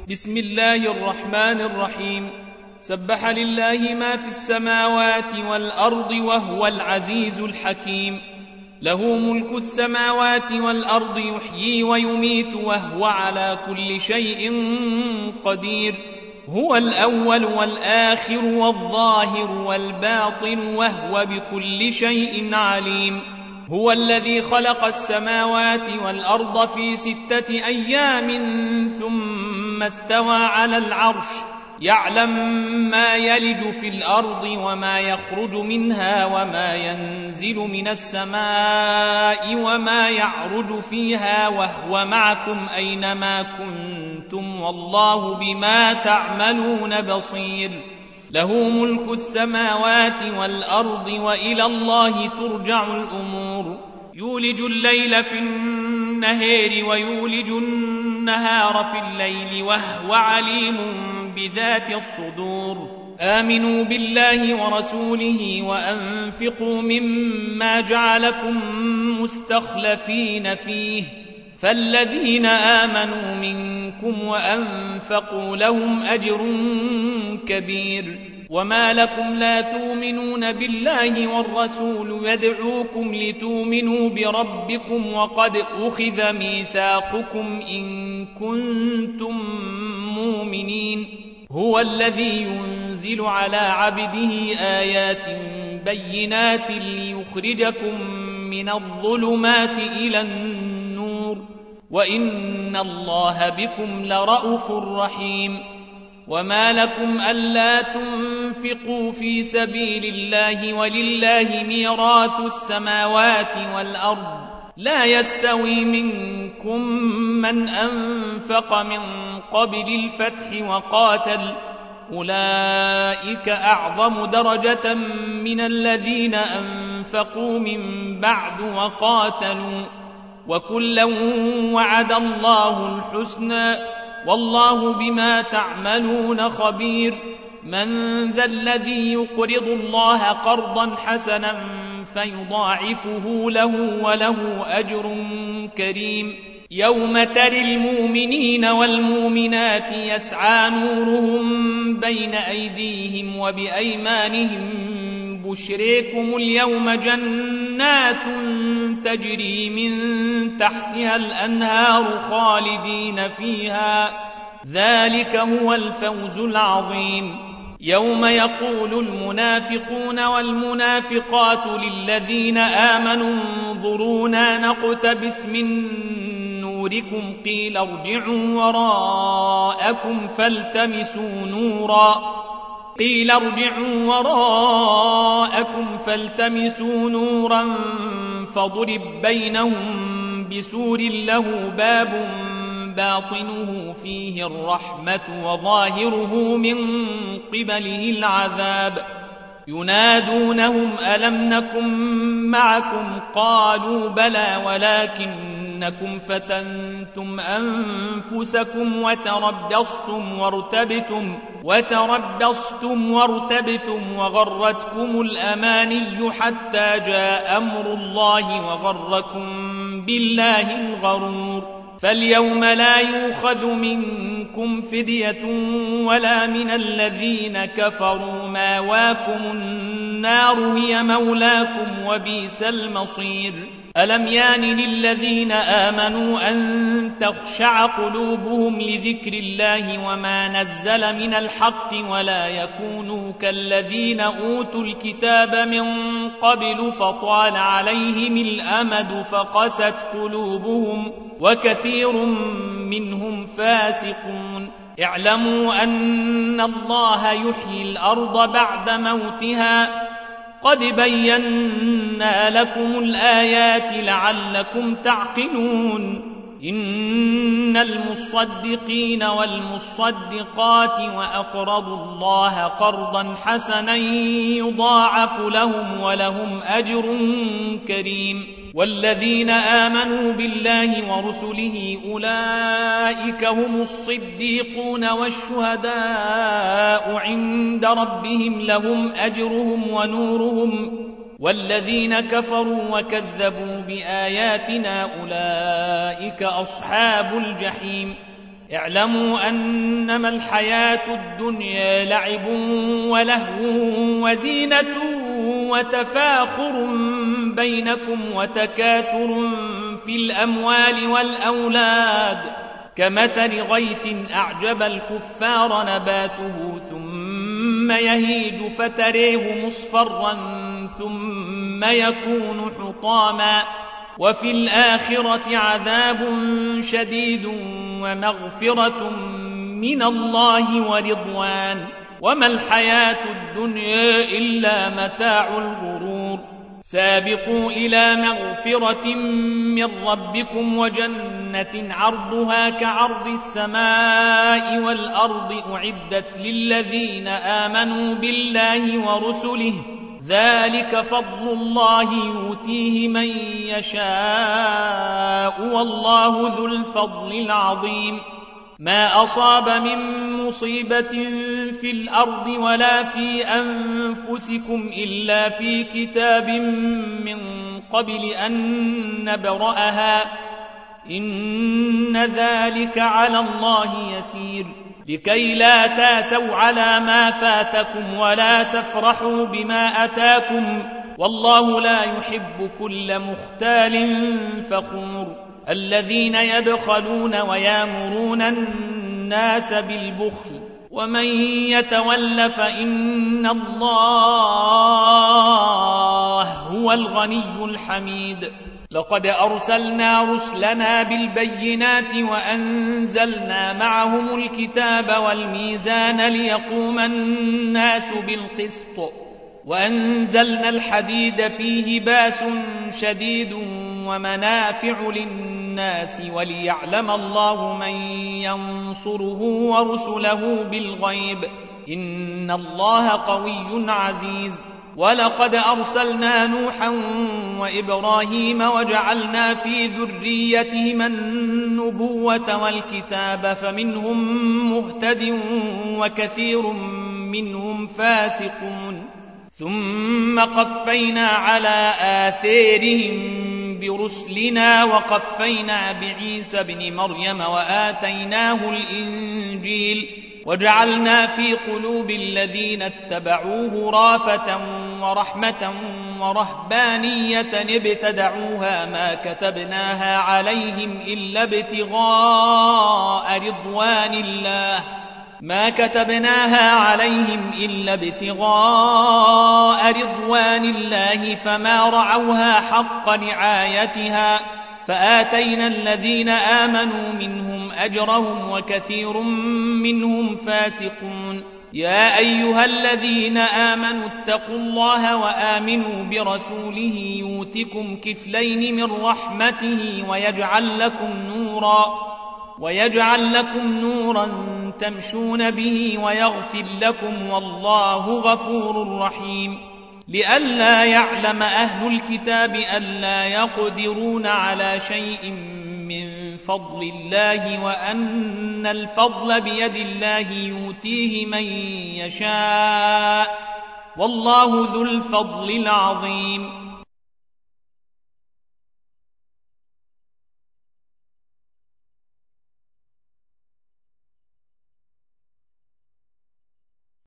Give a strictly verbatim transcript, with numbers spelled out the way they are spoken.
بسم الله الرحمن الرحيم. سبح لله ما في السماوات والأرض وهو العزيز الحكيم. له ملك السماوات والأرض يحيي ويميت وهو على كل شيء قدير. هو الأول والآخر والظاهر والباطن وهو بكل شيء عليم. هو الذي خلق السماوات والأرض في ستة أيام ثم استوى على العرش يعلم ما يلج في الأرض وما يخرج منها وما ينزل من السماء وما يعرج فيها وهو معكم أينما كنتم والله بما تعملون بصير. له ملك السماوات والأرض وإلى الله ترجع الأمور. يولج الليل في النهار ويولج النهار في الليل وهو عليم بذات الصدور. آمنوا بالله ورسوله وأنفقوا مما جعلكم مستخلفين فيه فالذين آمنوا منكم وأنفقوا لهم أجر كبير. وما لكم لا تؤمنون بالله والرسول يدعوكم لتؤمنوا بربكم وقد أخذ ميثاقكم إن كنتم مؤمنين. هو الذي ينزل على عبده آيات بينات ليخرجكم من الظلمات إلى النور وإن الله بكم لرءوف رحيم. وما لكم ألا تنفقوا في سبيل الله ولله ميراث السماوات والأرض لا يستوي منكم من أنفق من قبل الفتح وقاتل أولئك أعظم درجة من الذين أنفقوا من بعد وقاتلوا وكلا وعد الله الحسنى والله بما تعملون خبير. من ذا الذي يقرض الله قرضا حسنا فيضاعفه له وله أجر كريم. يوم ترى المؤمنين والمؤمنات يسعى نورهم بين أيديهم وبأيمانهم بشريكم اليوم جنات تجري من تحتها الأنهار خالدين فيها ذلك هو الفوز العظيم. يوم يقول المنافقون والمنافقات للذين آمنوا انظرونا نقتبس من نوركم قيل ارجعوا وراءكم فالتمسوا نورا قيل ارجعوا وراءكم فالتمسوا نورا فضرب بينهم بسور له باب باطنه فيه الرحمة وظاهره من قبله العذاب. ينادونهم ألم نكن معكم قالوا بلى ولكنكم فتنتم أنفسكم وتربصتم وارتبتم وتربصتم وارتبتم وغرتكم الأماني حتى جاء أمر الله وغركم بالله الغرور. فاليوم لا يؤخذ منكم فدية ولا من الذين كفروا ماواكم النار هي مولاكم وبئس المصير. ألم يان للذين آمنوا أن تخشع قلوبهم لذكر الله وما نزل من الحق ولا يكونوا كالذين أوتوا الكتاب من قبل فطال عليهم الأمد فقست قلوبهم وكثير منهم فاسقون. اعلموا أن الله يحيي الأرض بعد موتها قد بينا لكم الآيات لعلكم تعقلون. إن المصدقين والمصدقات وأقرضوا الله قرضا حسنا يضاعف لهم ولهم أجر كريم. والذين آمنوا بالله ورسله أولئك هم الصديقون والشهداء عند ربهم لهم أجرهم ونورهم. والذين كفروا وكذبوا بآياتنا أولئك أصحاب الجحيم. اعلموا أنما الحياة الدنيا لعب ولهو وزينة وتفاخر بينكم وتكاثر في الأموال والأولاد كمثل غيث أعجب الكفار نباته ثم يهيج فتريه مصفرا ثم يكون حطاما وفي الآخرة عذاب شديد ومغفرة من الله ورضوان وما الحياة الدنيا إلا متاع الغرور سابقوا إلى مغفرة من ربكم وجنة عرضها كعرض السماء والأرض أعدت للذين آمنوا بالله ورسله ذلك فضل الله يؤتيه من يشاء والله ذو الفضل العظيم ما أصاب من مصيبة في الأرض ولا في أنفسكم إلا في كتاب من قبل أن نبرأها إن ذلك على الله يسير لكي لا تاسوا على ما فاتكم ولا تفرحوا بما أتاكم والله لا يحب كل مختال فخور الذين يبخلون ويامرون الناس بالبخل ومن يتول فإن الله هو الغني الحميد لقد أرسلنا رسلنا بالبينات وأنزلنا معهم الكتاب والميزان ليقوم الناس بالقسط وأنزلنا الحديد فيه باس شديد ومنافع للناس وليعلم الله من ينصره ورسله بالغيب إن الله قوي عزيز ولقد أرسلنا نوحا وإبراهيم وجعلنا في ذريتهما النبوة والكتاب فمنهم مهتد وكثير منهم فاسقون ثم قفينا على آثارهم برسلنا وقفينا بعيسى ابن مريم وآتيناه الإنجيل وجعلنا في قلوب الذين اتبعوه رافة ورحمة ورهبانية ابتدعوها ما كتبناها عليهم إلا ابتغاء رضوان الله ما كتبناها عليهم إلا ابتغاء رضوان الله فما رعوها حق رعايتها فآتينا الذين آمنوا منهم أجرهم وكثير منهم فاسقون يا أيها الذين آمنوا اتقوا الله وآمنوا برسوله يؤتكم كفلين من رحمته ويجعل لكم نورا ويجعل لكم نورا تمشون به ويغفر لكم والله غفور رحيم لئلا يعلم أهل الكتاب ألا يقدرون على شيء من فضل الله وأن الفضل بيد الله يؤتيه من يشاء والله ذو الفضل العظيم